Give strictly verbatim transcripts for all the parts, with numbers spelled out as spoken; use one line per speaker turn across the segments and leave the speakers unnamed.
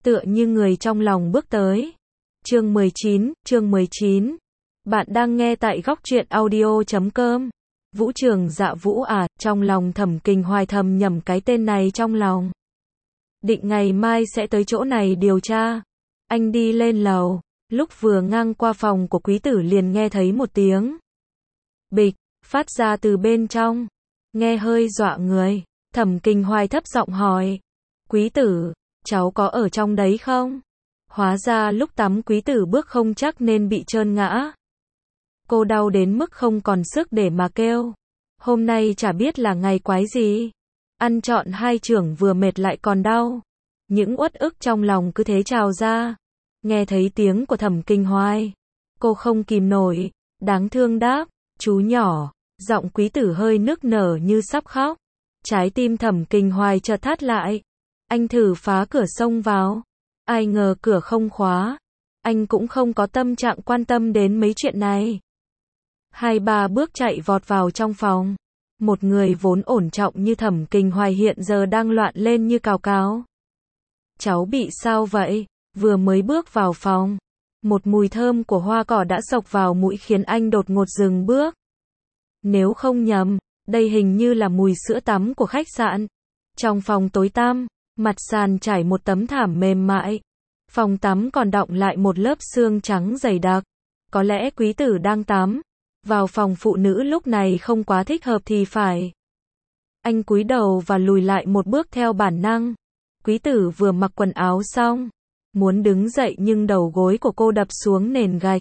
tựa như người trong lòng bước tới. Chương mười chín, chương mười chín. Bạn đang nghe tại góc truyện audio chấm com. Vũ Trường Dạ Vũ à, trong lòng Thẩm Kình Hoài thầm nhẩm cái tên này trong lòng. Định ngày mai sẽ tới chỗ này điều tra. Anh đi lên lầu, lúc vừa ngang qua phòng của quý tử liền nghe thấy một tiếng bịch, phát ra từ bên trong. Nghe hơi dọa người, Thẩm Kình Hoài thấp giọng hỏi. Quý tử, cháu có ở trong đấy không? Hóa ra lúc tắm quý tử bước không chắc nên bị trơn ngã. Cô đau đến mức không còn sức để mà kêu. Hôm nay chả biết là ngày quái gì. Ăn trọn hai chưởng vừa mệt lại còn đau. Những uất ức trong lòng cứ thế trào ra. Nghe thấy tiếng của Thẩm Kình Hoài, cô không kìm nổi, đáng thương đáp, chú nhỏ. Giọng quý tử hơi nức nở như sắp khóc. Trái tim Thẩm Kình Hoài chợt thắt lại. Anh thử phá cửa xông vào. Ai ngờ cửa không khóa. Anh cũng không có tâm trạng quan tâm đến mấy chuyện này. Hai ba bước chạy vọt vào trong phòng. Một người vốn ổn trọng như Thẩm Kình Hoài hiện giờ đang loạn lên như cào cào. Cháu bị sao vậy? Vừa mới bước vào phòng, một mùi thơm của hoa cỏ đã xộc vào mũi khiến anh đột ngột dừng bước. Nếu không nhầm, đây hình như là mùi sữa tắm của khách sạn. Trong phòng tối tăm, mặt sàn trải một tấm thảm mềm mại. Phòng tắm còn đọng lại một lớp sương trắng dày đặc. Có lẽ quý tử đang tắm. Vào phòng phụ nữ lúc này không quá thích hợp thì phải. Anh cúi đầu và lùi lại một bước theo bản năng. Quý tử vừa mặc quần áo xong, muốn đứng dậy nhưng đầu gối của cô đập xuống nền gạch.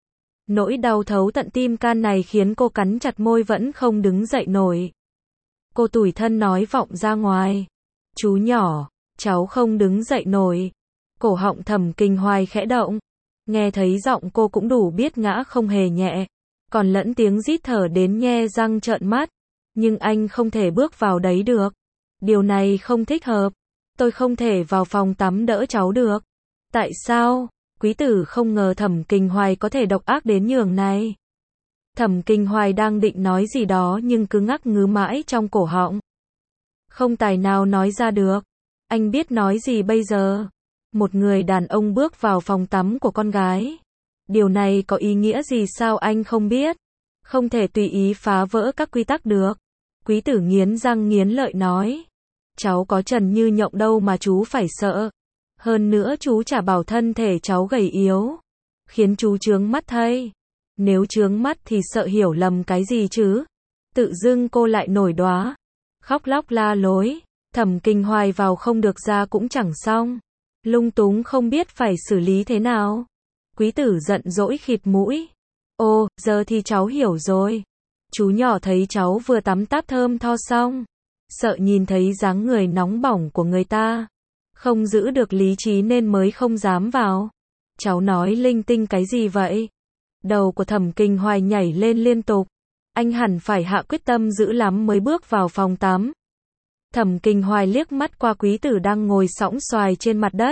Nỗi đau thấu tận tim can này khiến cô cắn chặt môi vẫn không đứng dậy nổi. Cô tủi thân nói vọng ra ngoài. Chú nhỏ, cháu không đứng dậy nổi. Cổ họng Thẩm Kình Hoài khẽ động. Nghe thấy giọng cô cũng đủ biết ngã không hề nhẹ. Còn lẫn tiếng rít thở đến nhe răng trợn mắt. Nhưng anh không thể bước vào đấy được. Điều này không thích hợp. Tôi không thể vào phòng tắm đỡ cháu được. Tại sao? Quý tử không ngờ Thẩm Kình Hoài có thể độc ác đến nhường này. Thẩm Kình Hoài đang định nói gì đó nhưng cứ ngắc ngứ mãi trong cổ họng. Không tài nào nói ra được. Anh biết nói gì bây giờ? Một người đàn ông bước vào phòng tắm của con gái. Điều này có ý nghĩa gì sao anh không biết? Không thể tùy ý phá vỡ các quy tắc được. Quý tử nghiến răng nghiến lợi nói. Cháu có trần như nhộng đâu mà chú phải sợ. Hơn nữa chú chả bảo thân thể cháu gầy yếu. Khiến chú chướng mắt thay. Nếu chướng mắt thì sợ hiểu lầm cái gì chứ? Tự dưng cô lại nổi đoá. Khóc lóc la lối. Thẩm Kình Hoài vào không được ra cũng chẳng xong. Lung túng không biết phải xử lý thế nào. Quý tử giận dỗi khịt mũi. Ô, giờ thì cháu hiểu rồi. Chú nhỏ thấy cháu vừa tắm táp thơm tho xong. Sợ nhìn thấy dáng người nóng bỏng của người ta. Không giữ được lý trí nên mới không dám vào. Cháu nói linh tinh cái gì vậy? Đầu của Thẩm Kình Hoài nhảy lên liên tục. Anh hẳn phải hạ quyết tâm dữ lắm mới bước vào phòng tắm. Thẩm Kình Hoài liếc mắt qua quý tử đang ngồi sõng xoài trên mặt đất.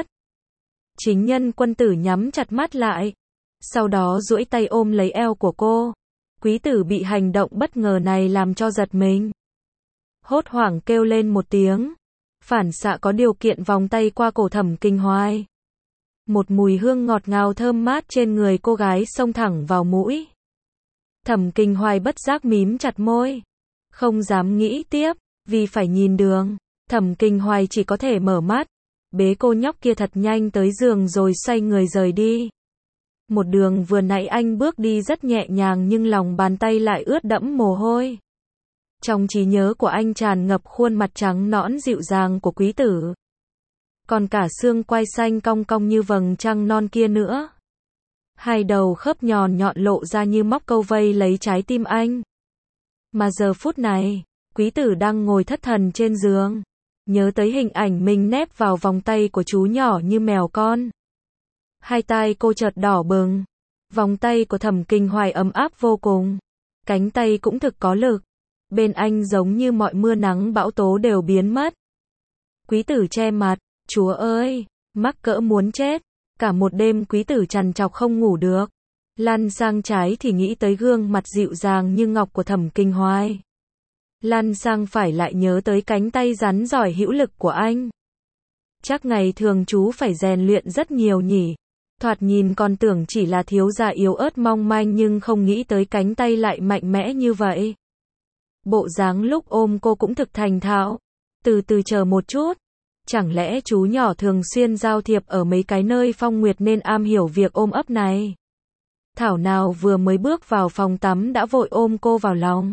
Chính nhân quân tử nhắm chặt mắt lại. Sau đó duỗi tay ôm lấy eo của cô. Quý tử bị hành động bất ngờ này làm cho giật mình. Hốt hoảng kêu lên một tiếng. Phản xạ có điều kiện vòng tay qua cổ Thẩm Kình Hoài. Một mùi hương ngọt ngào thơm mát trên người cô gái xông thẳng vào mũi. Thẩm Kình Hoài bất giác mím chặt môi. Không dám nghĩ tiếp, vì phải nhìn đường. Thẩm Kình Hoài chỉ có thể mở mắt. Bế cô nhóc kia thật nhanh tới giường rồi xoay người rời đi. Một đường vừa nãy anh bước đi rất nhẹ nhàng nhưng lòng bàn tay lại ướt đẫm mồ hôi. Trong trí nhớ của anh tràn ngập khuôn mặt trắng nõn dịu dàng của quý tử. Còn cả xương quai xanh cong cong như vầng trăng non kia nữa. Hai đầu khớp nhọn nhọn lộ ra như móc câu vây lấy trái tim anh. Mà giờ phút này, quý tử đang ngồi thất thần trên giường. Nhớ tới hình ảnh mình nép vào vòng tay của chú nhỏ như mèo con. Hai tai cô chợt đỏ bừng. Vòng tay của Thẩm Kình Hoài ấm áp vô cùng. Cánh tay cũng thực có lực. Bên anh giống như mọi mưa nắng bão tố đều biến mất. Quý tử che mặt. Chúa ơi, mắc cỡ muốn chết. Cả một đêm quý tử trằn trọc không ngủ được. Lăn sang trái thì nghĩ tới gương mặt dịu dàng như ngọc của Thẩm Kình Hoài. Lăn sang phải lại nhớ tới cánh tay rắn giỏi hữu lực của anh. Chắc ngày thường chú phải rèn luyện rất nhiều nhỉ. Thoạt nhìn còn tưởng chỉ là thiếu gia yếu ớt mong manh nhưng không nghĩ tới cánh tay lại mạnh mẽ như vậy. Bộ dáng lúc ôm cô cũng thực thành thạo. Từ từ chờ một chút. Chẳng lẽ chú nhỏ thường xuyên giao thiệp ở mấy cái nơi phong nguyệt nên am hiểu việc ôm ấp này. Thảo nào vừa mới bước vào phòng tắm đã vội ôm cô vào lòng.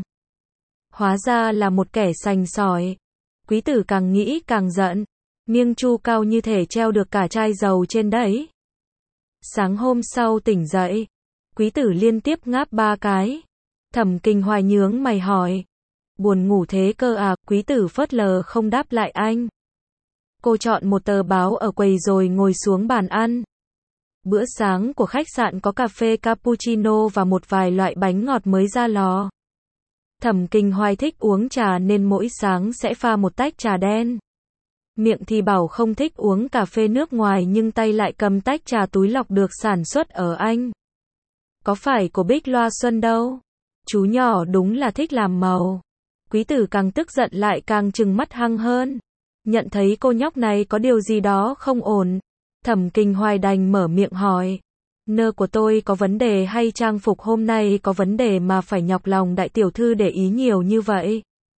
Hóa ra là một kẻ sành sỏi. Quý tử càng nghĩ càng giận. Miêng chu cao như thể treo được cả chai dầu trên đấy. Sáng hôm sau tỉnh dậy. Quý tử liên tiếp ngáp ba cái. Thẩm Kinh Hoài nhướng mày hỏi. Buồn ngủ thế cơ à? Quý tử phớt lờ không đáp lại anh. Cô chọn một tờ báo ở quầy rồi ngồi xuống bàn ăn. Bữa sáng của khách sạn có cà phê cappuccino và một vài loại bánh ngọt mới ra lò. Thẩm Kinh Hoài thích uống trà nên mỗi sáng sẽ pha một tách trà đen. Miệng thì bảo không thích uống cà phê nước ngoài nhưng tay lại cầm tách trà túi lọc được sản xuất ở Anh. Có phải của Bích Loa Xuân đâu. Chú nhỏ đúng là thích làm màu. Quý tử càng tức giận lại càng trừng mắt hăng hơn. Nhận thấy cô nhóc này có điều gì đó không ổn. Thẩm Kinh Hoài đành mở miệng hỏi. Nơ của tôi có vấn đề hay trang phục hôm nay có vấn đề mà phải nhọc lòng đại tiểu thư để ý nhiều như vậy?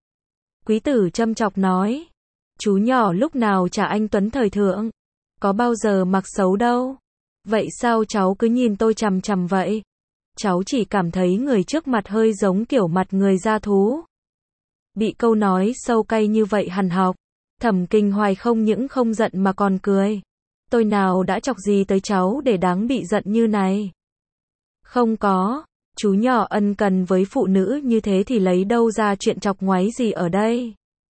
Quý tử châm chọc nói. Chú nhỏ lúc nào chả anh tuấn thời thượng. Có bao giờ mặc xấu đâu. Vậy sao cháu cứ nhìn tôi chằm chằm vậy? Cháu chỉ cảm thấy người trước mặt hơi giống kiểu mặt người da thú. Bị câu nói sâu cay như vậy hằn học. Thẩm Kinh Hoài không những không giận mà còn cười. Tôi nào đã chọc gì tới cháu để đáng bị giận như này? Không có. Chú nhỏ ân cần với phụ nữ như thế thì lấy đâu ra chuyện chọc ngoáy gì ở đây?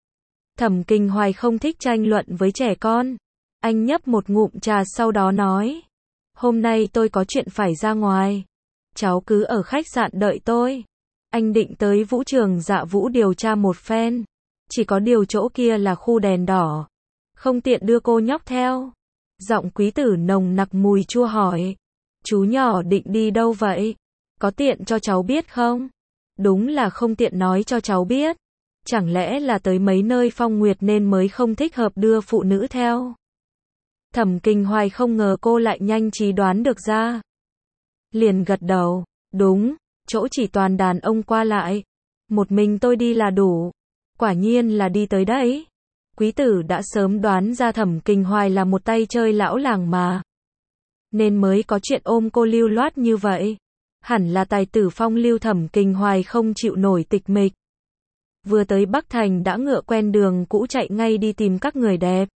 Thẩm Kinh Hoài không thích tranh luận với trẻ con. Anh nhấp một ngụm trà sau đó nói. Hôm nay tôi có chuyện phải ra ngoài. Cháu cứ ở khách sạn đợi tôi. Anh định tới vũ trường Dạ Vũ điều tra một phen. Chỉ có điều chỗ kia là khu đèn đỏ. Không tiện đưa cô nhóc theo. Giọng quý tử nồng nặc mùi chua hỏi. Chú nhỏ định đi đâu vậy? Có tiện cho cháu biết không? Đúng là không tiện nói cho cháu biết. Chẳng lẽ là tới mấy nơi phong nguyệt nên mới không thích hợp đưa phụ nữ theo? Thẩm Kinh Hoài không ngờ cô lại nhanh trí đoán được ra. Liền gật đầu. Đúng, chỗ chỉ toàn đàn ông qua lại. Một mình tôi đi là đủ. Quả nhiên là đi tới đấy. Quý tử đã sớm đoán ra Thẩm Kinh Hoài là một tay chơi lão làng mà. Nên mới có chuyện ôm cô lưu loát như vậy. Hẳn là tài tử phong lưu. Thẩm Kinh Hoài không chịu nổi tịch mịch. Vừa tới Bắc Thành đã ngựa quen đường cũ chạy ngay đi tìm các người đẹp.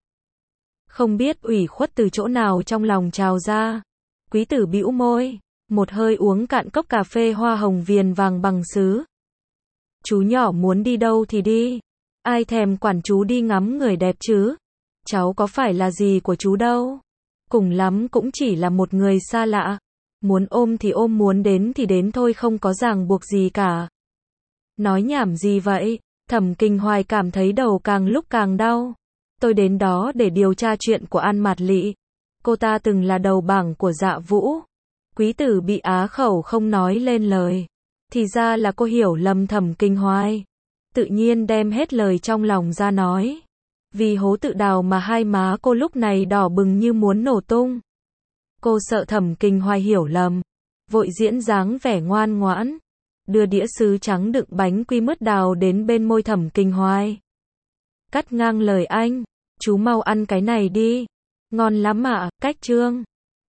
Không biết ủy khuất từ chỗ nào trong lòng trào ra. Quý tử bĩu môi. Một hơi uống cạn cốc cà phê hoa hồng viền vàng bằng sứ. Chú nhỏ muốn đi đâu thì đi. Ai thèm quản chú đi ngắm người đẹp chứ. Cháu có phải là gì của chú đâu. Cùng lắm cũng chỉ là một người xa lạ. Muốn ôm thì ôm, muốn đến thì đến thôi, không có ràng buộc gì cả. Nói nhảm gì vậy? Thẩm Kinh Hoài cảm thấy đầu càng lúc càng đau. Tôi đến đó để điều tra chuyện của An Mạt Lị. Cô ta từng là đầu bảng của Dạ Vũ. Quý tử bị á khẩu không nói lên lời. Thì ra là cô hiểu lầm Thẩm Kinh Hoài. Tự nhiên đem hết lời trong lòng ra nói. Vì hố tự đào mà hai má cô lúc này đỏ bừng như muốn nổ tung. Cô sợ Thẩm Kinh Hoài hiểu lầm. Vội diễn dáng vẻ ngoan ngoãn. Đưa đĩa sứ trắng đựng bánh quy mứt đào đến bên môi Thẩm Kinh Hoài. Cắt ngang lời anh. Chú mau ăn cái này đi. Ngon lắm ạ, cách trương.